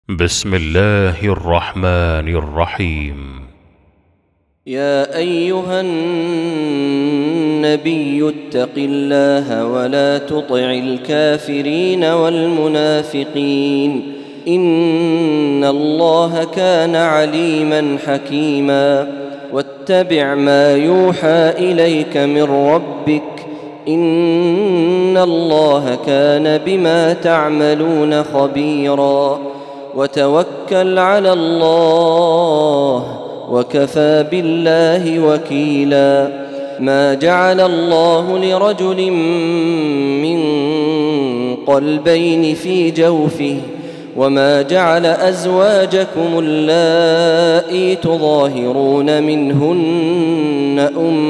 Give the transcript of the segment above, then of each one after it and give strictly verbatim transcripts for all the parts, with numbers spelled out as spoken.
بسم الله الرحمن الرحيم. يا أيها النبي اتق الله ولا تطع الكافرين والمنافقين إن الله كان عليما حكيما. واتبع ما يوحى إليك من ربك إن الله كان بما تعملون خبيرا. وتوكل على الله وكفى بالله وكيلا. ما جعل الله لرجل من قلبين في جوفه وما جعل أزواجكم اللائي تظاهرون منهن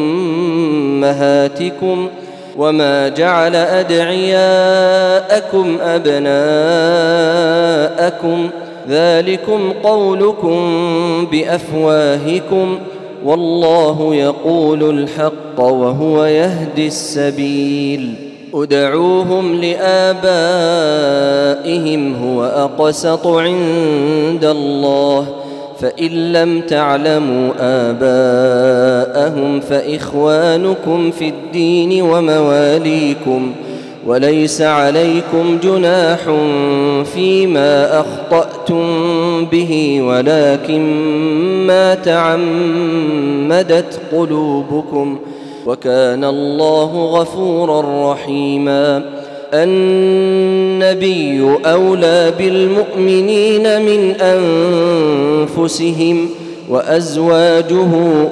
أمهاتكم وما جعل أدعياءكم أبناءكم ذلكم قولكم بأفواهكم والله يقول الحق وهو يهدي السبيل. ادعوهم لآبائهم هو أقسط عند الله فإن لم تعلموا آباءهم فإخوانكم في الدين ومواليكم وليس عليكم جناح فيما أخطأتم به ولكن ما تعمدت قلوبكم وكان الله غفورا رحيما. النبي أولى بالمؤمنين من أنفسهم وأزواجه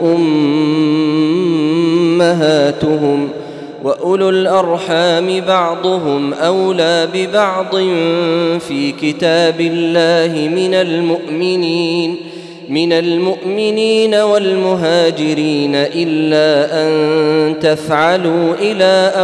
أمهاتهم وأولو الأرحام بعضهم أولى ببعض في كتاب الله من المؤمنين من المؤمنين والمهاجرين إلا أن تفعلوا إلى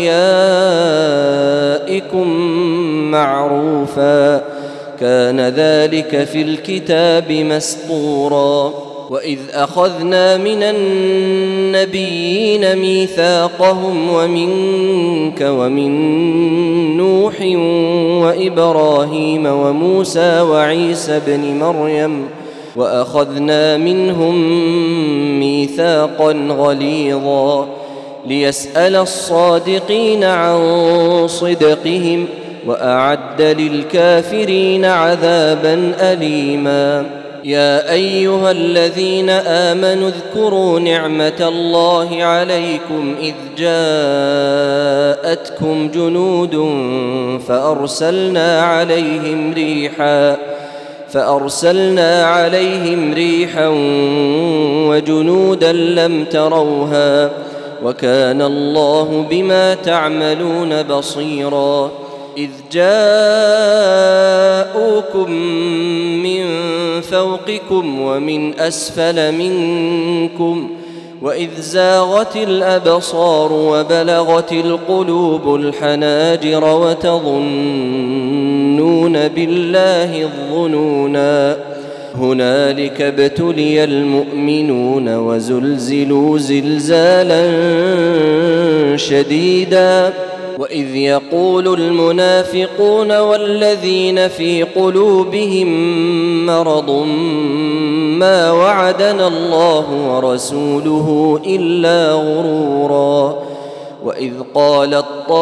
أوليائكم معروفا كان ذلك في الكتاب مسطورا. وإذ أخذنا من النبيين ميثاقهم ومنك ومن نوح وإبراهيم وموسى وعيسى بن مريم وأخذنا منهم ميثاقا غليظا ليسأل الصادقين عن صدقهم وأعد للكافرين عذابا أليما. يا أيها الذين آمنوا اذكروا نعمة الله عليكم إذ جاءتكم جنود فأرسلنا عليهم ريحا فأرسلنا عليهم ريحا وجنودا لم تروها وكان الله بما تعملون بصيرا. إذ جاءوكم من فوقكم ومن أسفل منكم وإذ زاغت الأبصار وبلغت القلوب الحناجر وتظنون بالله الظنونا هنالك ابتلي المؤمنون وزلزلوا زلزالا شديدا. وإذ يقول المنافقون والذين في قلوبهم مرض ما وعدنا الله ورسوله إلا غرورا. وإذ قالت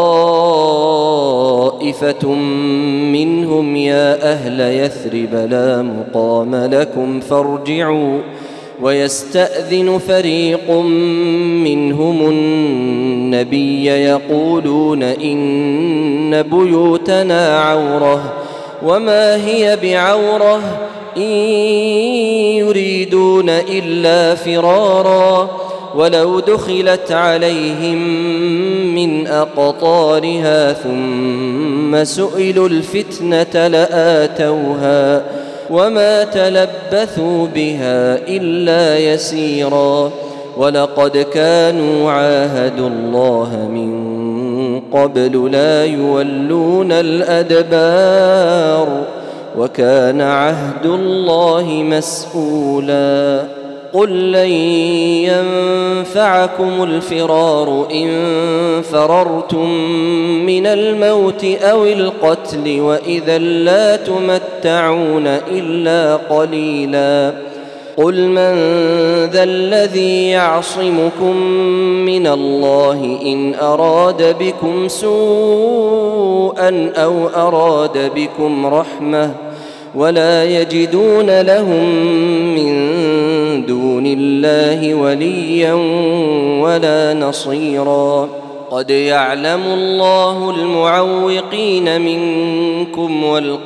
طائفة منهم يا أهل يثرب لا مقام لكم فارجعوا ويستأذن فريق منهم النبي يقولون إن بيوتنا عورة وما هي بعورة إن يريدون إلا فرارا ولو دخلت عليهم من أقطارها ثم سئلوا الفتنة لآتوها وما تلبثوا بها إلا يسيرا. ولقد كانوا عاهدوا الله من قبل لا يولون الأدبار وكان عهد الله مسؤولا. قل لن ينفعكم الفرار إن فررتم من الموت أو القتل وإذا لا تمتعون إلا قليلا قل من ذا الذي يعصمكم من الله إن أراد بكم سوءا أو أراد بكم رحمة ولا يجدون لهم من دون الله وليا ولا نصيرا قد يعلم الله المعوقين منكم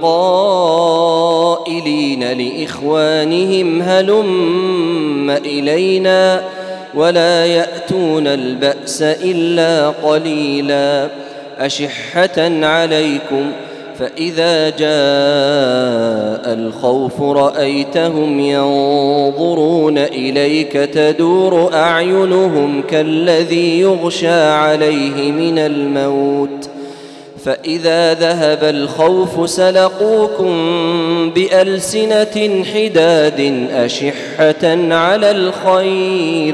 والقائلين لإخوانهم هلم إلينا ولا يأتون البأس إلا قليلا أشحة عليكم فإذا جاء الخوف رأيتهم ينظرون إليك تدور أعينهم كالذي يغشى عليه من الموت فإذا ذهب الخوف سلقوكم بألسنة حداد أشحة على الخير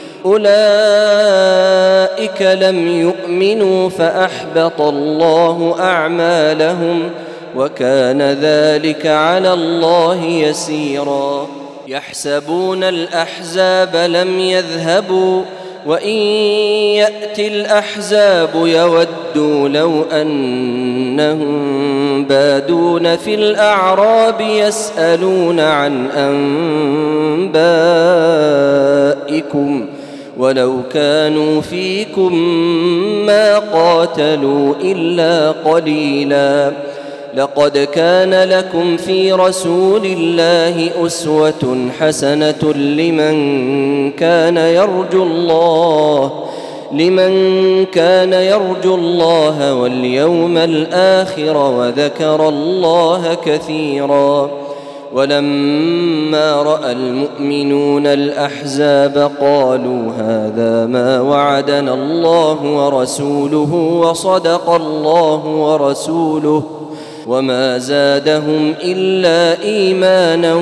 أولئك لم يؤمنوا فأحبط الله أعمالهم وكان ذلك على الله يسيرا يحسبون الأحزاب لم يذهبوا وإن يأتي الأحزاب يودوا لو أنهم بادون في الأعراب يسألون عن أنبائكم ولو كانوا فيكم ما قاتلوا إلا قليلا لقد كان لكم في رسول الله أسوة حسنة لمن كان يرجو الله لمن كان يرجو الله واليوم الآخر وذكر الله كثيرا ولما رأى المؤمنون الأحزاب قالوا هذا ما وعدنا الله ورسوله وصدق الله ورسوله وما زادهم إلا إيمانا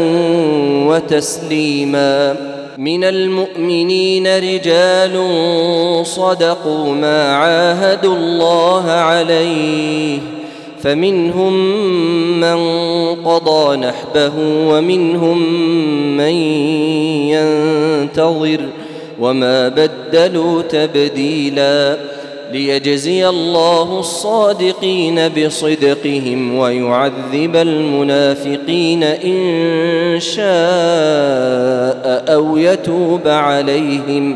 وتسليما من المؤمنين رجال صدقوا ما عاهدوا الله عليه فمنهم من قضى نحبه ومنهم من ينتظر وما بدلوا تبديلا ليجزي الله الصادقين بصدقهم ويعذب المنافقين إن شاء أو يتوب عليهم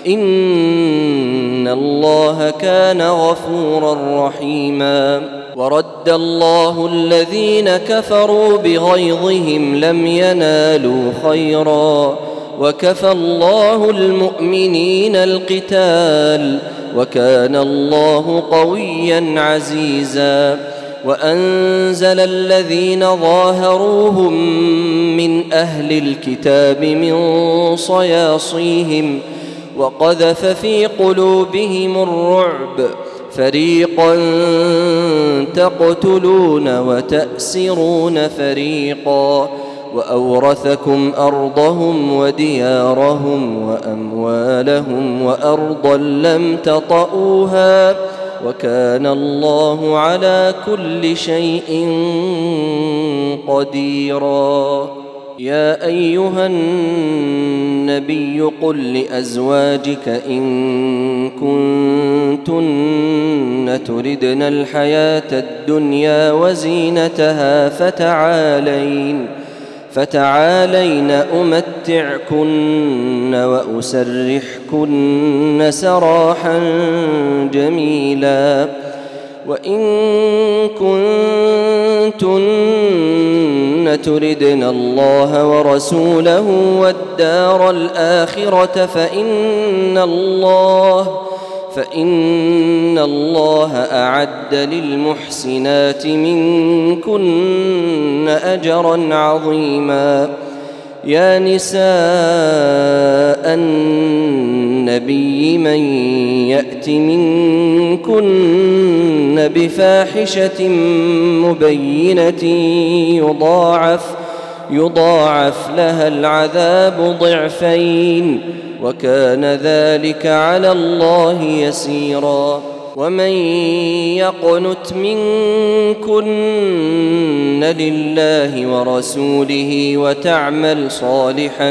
إن الله كان غفورا رحيما ورد الله الذين كفروا بغيظهم لم ينالوا خيرا وكفى الله المؤمنين القتال وكان الله قويا عزيزا وأنزل الذين ظاهروهم من أهل الكتاب من صياصيهم وقذف في قلوبهم الرعب فريقا تقتلون وتأسرون فريقا وأورثكم أرضهم وديارهم وأموالهم وأرضا لم تطئوها وكان الله على كل شيء قديرا يا أيها النبي قل لأزواجك إن كنتن تردن الحياة الدنيا وزينتها فتعالين فتعالين أمتعكن وأسرحكن سراحا جميلا وإن كنتن تردن الله ورسوله والدار الآخرة فإن الله فإن الله أعد للمحسنات منكن أجرا عظيما يا نساء النبي من يأت منكن بفاحشة مبينة يضاعف يضاعف لها العذاب ضعفين وكان ذلك على الله يسيرا. ومن يقنت منكن لله ورسوله وتعمل صالحا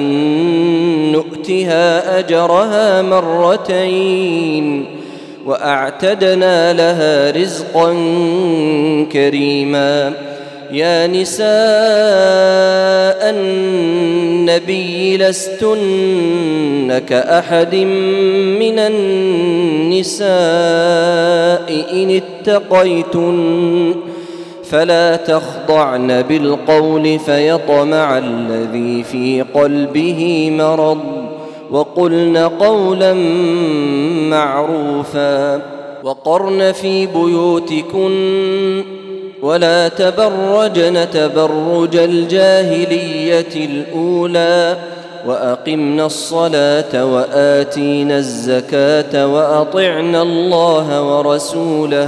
نؤتها أجرها مرتين وأعتدنا لها رزقا كريما. يا نساء النبي لستن كأحد من النساء إن اتقيتن فلا تخضعن بالقول فيطمع الذي في قلبه مرض وقلن قولا معروفا. وقرن في بيوتكن ولا تبرجن تبرج الجاهلية الأولى وأقمنا الصلاة وآتينا الزكاة وأطعنا الله ورسوله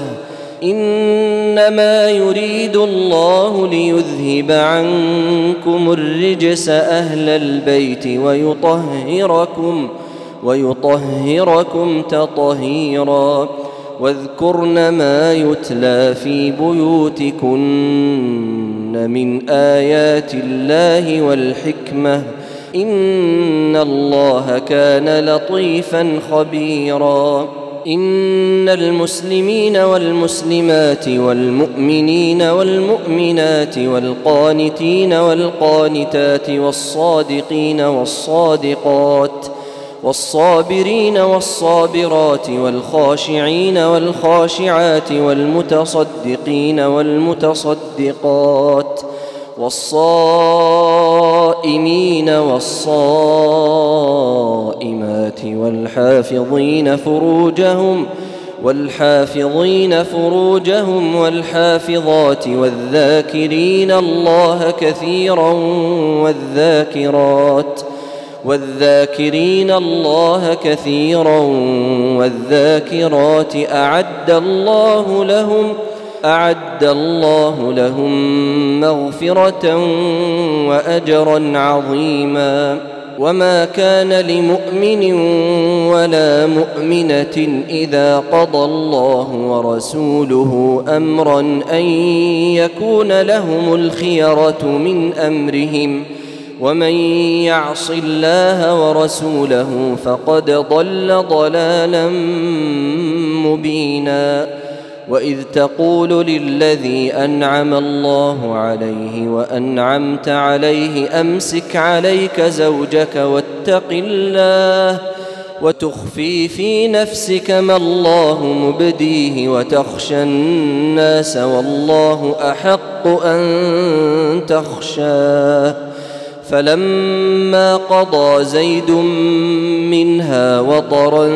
إنما يريد الله ليذهب عنكم الرجس أهل البيت ويطهركم ويطهركم تطهيرا. واذكرن ما يتلى في بيوتكن من آيات الله والحكمة إن الله كان لطيفا خبيرا. إن المسلمين والمسلمات والمؤمنين والمؤمنات والقانتين والقانتات والصادقين والصادقات والصابرين والصابرات والخاشعين والخاشعات والمتصدقين والمتصدقات والصائمين والصائمات والحافظين فروجهم والحافظين فروجهم والحافظات والذاكرين الله كثيرا والذاكرات والذاكرين الله كثيرا والذاكرات أعد الله لهم أعد الله لهم مغفرة وأجرا عظيما. وما كان لمؤمن ولا مؤمنة إذا قضى الله ورسوله أمرا أن يكون لهم الخيرة من أمرهم ومن يعص الله ورسوله فقد ضل ضلالا مبينا. وإذ تقول للذي أنعم الله عليه وأنعمت عليه أمسك عليك زوجك واتق الله وتخفي في نفسك ما الله مبديه وتخشى الناس والله أحق أن تخشاه. فلما قضى زيد منها وطرا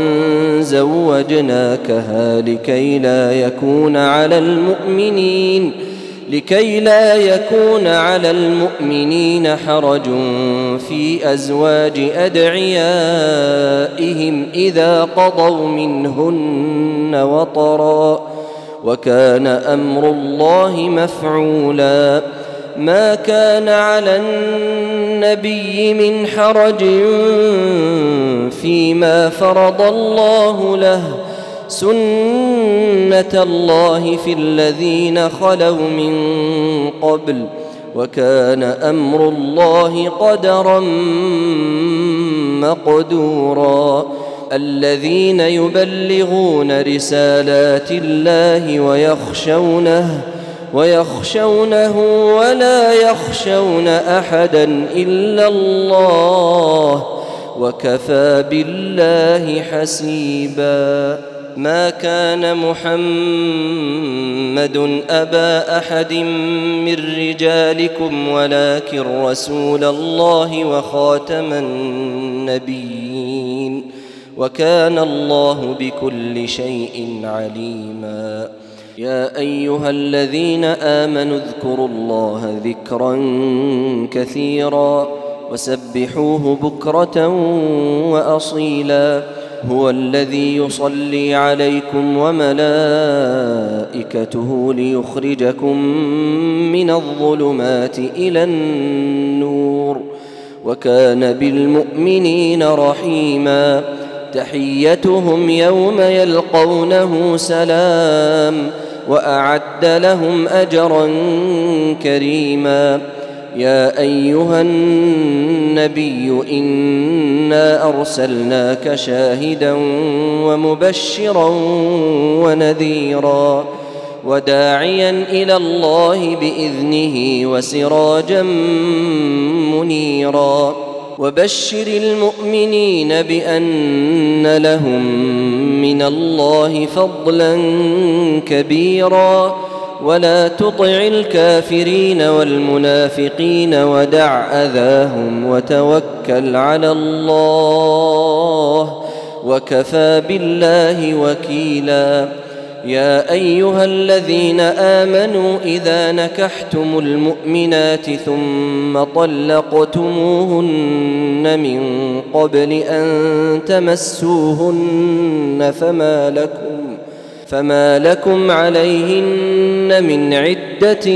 زوجناكها لكي لا يكون على المؤمنين لكي لا يكون على المؤمنين حرج في أزواج أدعيائهم إذا قضوا منهن وطرا وكان أمر الله مفعولا. ما كان على النبي من حرج فيما فرض الله له سنة الله في الذين خلوا من قبل وكان أمر الله قدرا مقدورا. الذين يبلغون رسالات الله ويخشونه ويخشونه ولا يخشون أحدا إلا الله وكفى بالله حسيبا. ما كان محمد أبا أحد من رجالكم ولكن رسول الله وخاتم النبيين وكان الله بكل شيء عليما. يا أيها الذين آمنوا اذكروا الله ذكرا كثيرا وسبحوه بكرة وأصيلا. هو الذي يصلي عليكم وملائكته ليخرجكم من الظلمات إلى النور وكان بالمؤمنين رحيما تحيتهم يوم يلقونه سلام وأعد لهم أجرا كريما يا أيها النبي إنا أرسلناك شاهدا ومبشرا ونذيرا وداعيا إلى الله بإذنه وسراجا منيرا وبشر المؤمنين بأن لهم من الله فضلا كبيرا ولا تطع الكافرين والمنافقين ودع أذاهم وتوكل على الله وكفى بالله وكيلا يا أيها الذين آمنوا إذا نكحتم المؤمنات ثم طلقتموهن من قبل أن تمسوهن فما لكم فما لكم عليهن من عدة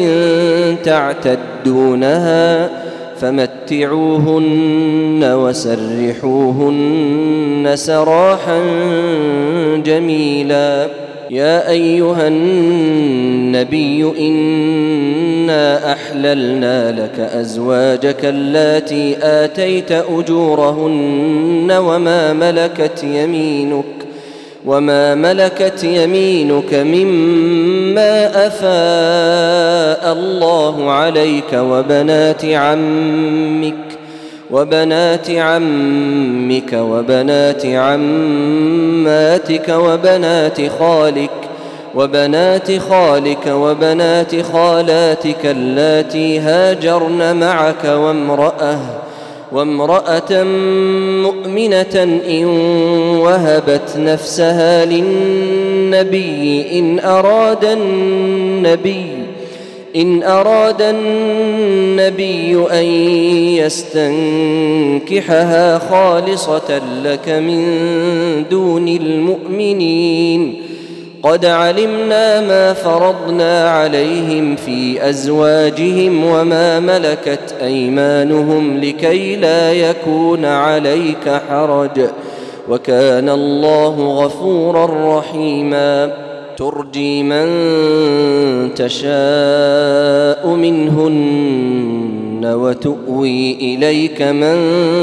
تعتدونها فمتعوهن وسرحوهن سراحا جميلا يا أيها النبي إنا أحللنا لك أزواجك اللاتي آتيت أجورهن وما ملكت يمينك وما ملكت يمينك مما أفاء الله عليك وبنات عمك وبنات عمك وبنات عماتك وبنات خالك وبنات خالك وبنات خالاتك اللاتي هاجرن معك وامرأة وامرأة مؤمنة إن وهبت نفسها للنبي إن أراد النبي إن أراد النبي أن يستنكحها خالصة لك من دون المؤمنين قد علمنا ما فرضنا عليهم في أزواجهم وما ملكت أيمانهم لكي لا يكون عليك حرج وكان الله غفورا رحيما ترجي من تشاء منهن وتؤوي إليك من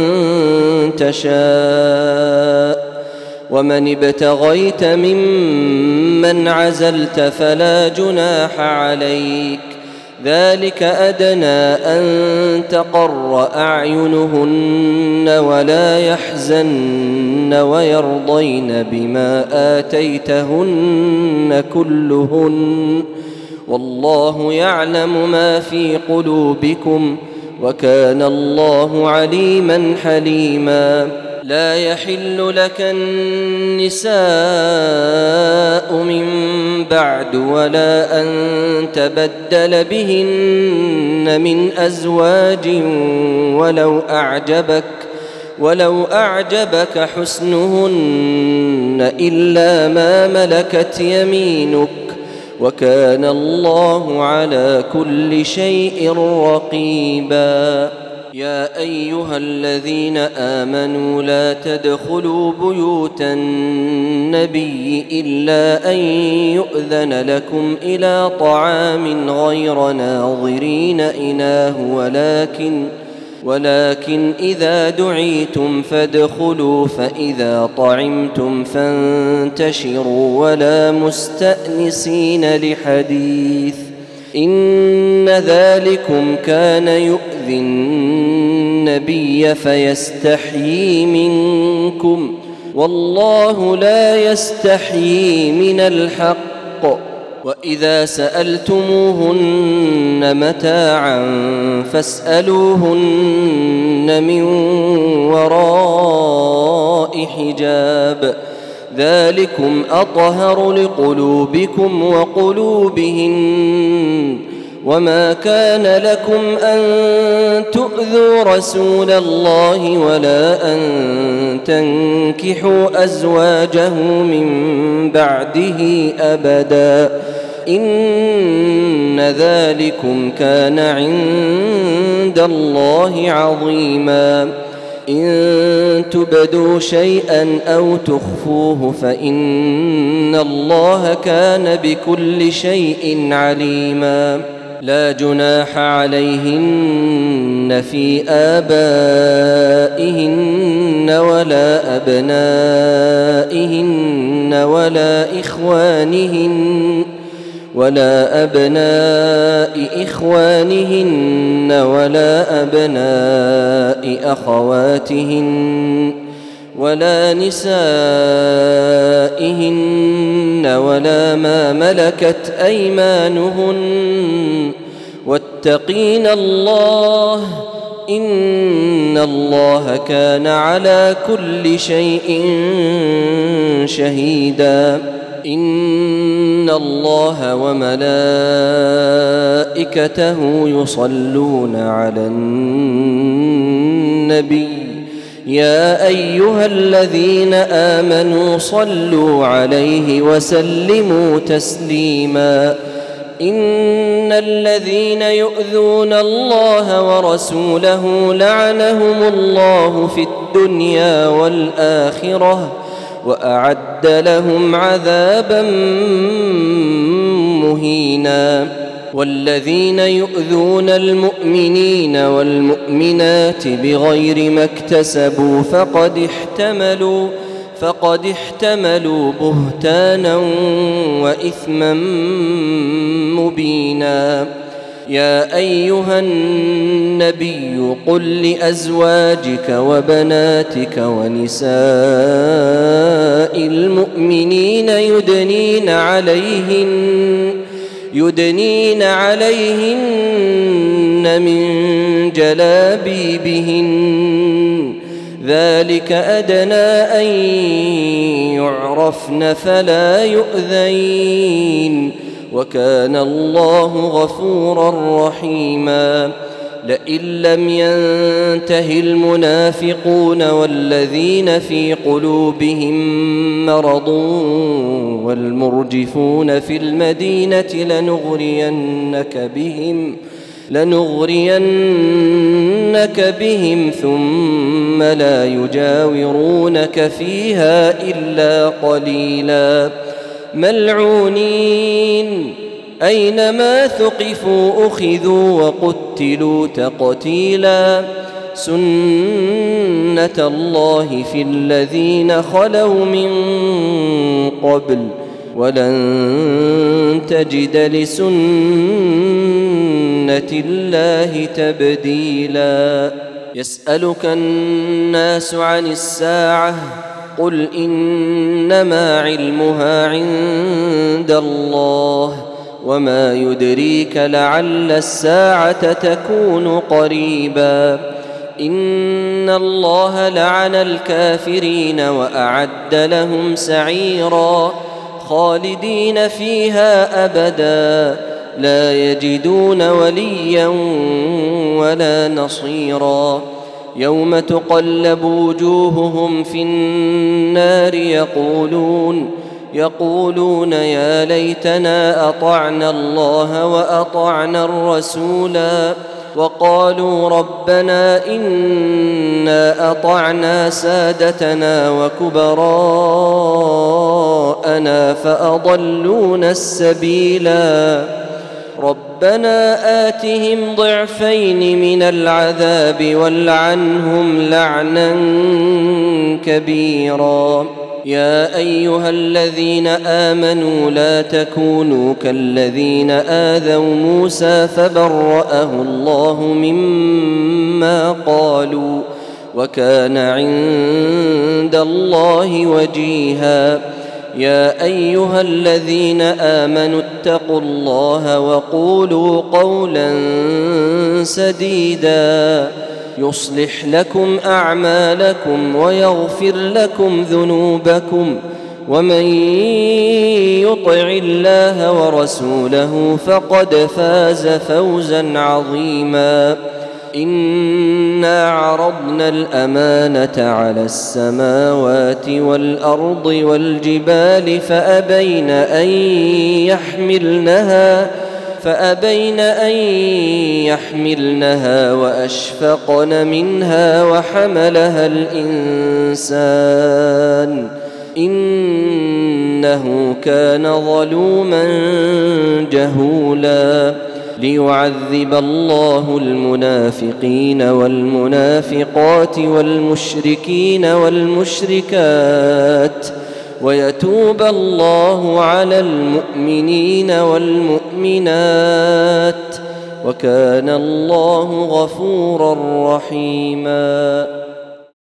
تشاء ومن ابتغيت ممن عزلت فلا جناح عليك ذلك أدنى أن تقر أعينهن ولا يحزن ويرضين بما آتيتهن كلهن والله يعلم ما في قلوبكم وكان الله عليما حليما لا يحل لك النساء من بعد ولا أن تبدل بهن من أزواج ولو أعجبك ولو أعجبك حسنهن إلا ما ملكت يمينك وكان الله على كل شيء رقيبا يا أيها الذين آمنوا لا تدخلوا بيوت النبي إلا أن يؤذن لكم إلى طعام غير ناظرين إناه ولكن ولكن إذا دعيتم فادخلوا فإذا طعمتم فانتشروا ولا مستأنسين لحديث إن ذلكم كان يؤذي النبي فيستحيي منكم والله لا يستحيي من الحق وإذا سألتموهن متاعا فاسألوهن من وراء حجاب ذلكم أطهر لقلوبكم وقلوبهن وما كان لكم أن تؤذوا رسول الله ولا أن تنكحوا أزواجه من بعده أبدا إن ذلكم كان عند الله عظيما إن تبدوا شيئا أو تخفوه فإن الله كان بكل شيء عليما لا جناح عليهن في آبائهن ولا أبنائهن ولا إخوانهن ولا أبناء إخوانهن ولا أبناء أخواتهن ولا نسائهن ولا ما ملكت أيمانهن واتقين الله إن الله كان على كل شيء شهيدا إن الله وملائكته يصلون على النبي يا أيها الذين آمنوا صلوا عليه وسلموا تسليما إن الذين يؤذون الله ورسوله لعنهم الله في الدنيا والآخرة وأعد لهم عذابا مهينا والذين يؤذون المؤمنين والمؤمنات بغير ما اكتسبوا فقد احتملوا فقد احتملوا بهتانا وإثما مبينا يا أيها النبي قل لأزواجك وبناتك ونساء المؤمنين يدنين عليهن يدنين عليهن من جلابيبهن ذلك أدنى أن يعرفن فلا يؤذين وكان الله غفورا رحيما لئن لم ينته المنافقون والذين في قلوبهم مرض والمرجفون في المدينة لنغرينك بهم لنغرينك بهم ثم لا يجاورونك فيها إلا قليلا ملعونين أينما ثقفوا أخذوا وقتلوا تقتيلا سنة الله في الذين خلوا من قبل ولن تجد لسنة الله تبديلا يسألك الناس عن الساعة قل إنما علمها عند الله وما يدريك لعل الساعة تكون قريبا إن الله لعن الكافرين وأعد لهم سعيرا خالدين فيها أبدا لا يجدون وليا ولا نصيرا يوم تقلب وجوههم في النار يقولون يقولون يا ليتنا أطعنا الله وأطعنا الرسولا وقالوا ربنا إنا أطعنا سادتنا وكبراءنا فأضلونا السبيلا ربنا آتهم ضعفين من العذاب والعنهم لعنا كبيرا يا أيها الذين آمنوا لا تكونوا كالذين آذوا موسى فبرأه الله مما قالوا وكان عند الله وجيها يا أيها الذين آمنوا اتقوا الله وقولوا قولا سديدا يصلح لكم أعمالكم ويغفر لكم ذنوبكم ومن يطع الله ورسوله فقد فاز فوزا عظيما. إنا عرضنا الأمانة على السماوات والأرض والجبال فأبين أن يحملنها فأبين أن يحملنها وأشفقن منها وحملها الإنسان إنه كان ظلوما جهولا. ليعذب الله المنافقين والمنافقات والمشركين والمشركات ويتوب الله على المؤمنين والمؤمنات وكان الله غفورا رحيما.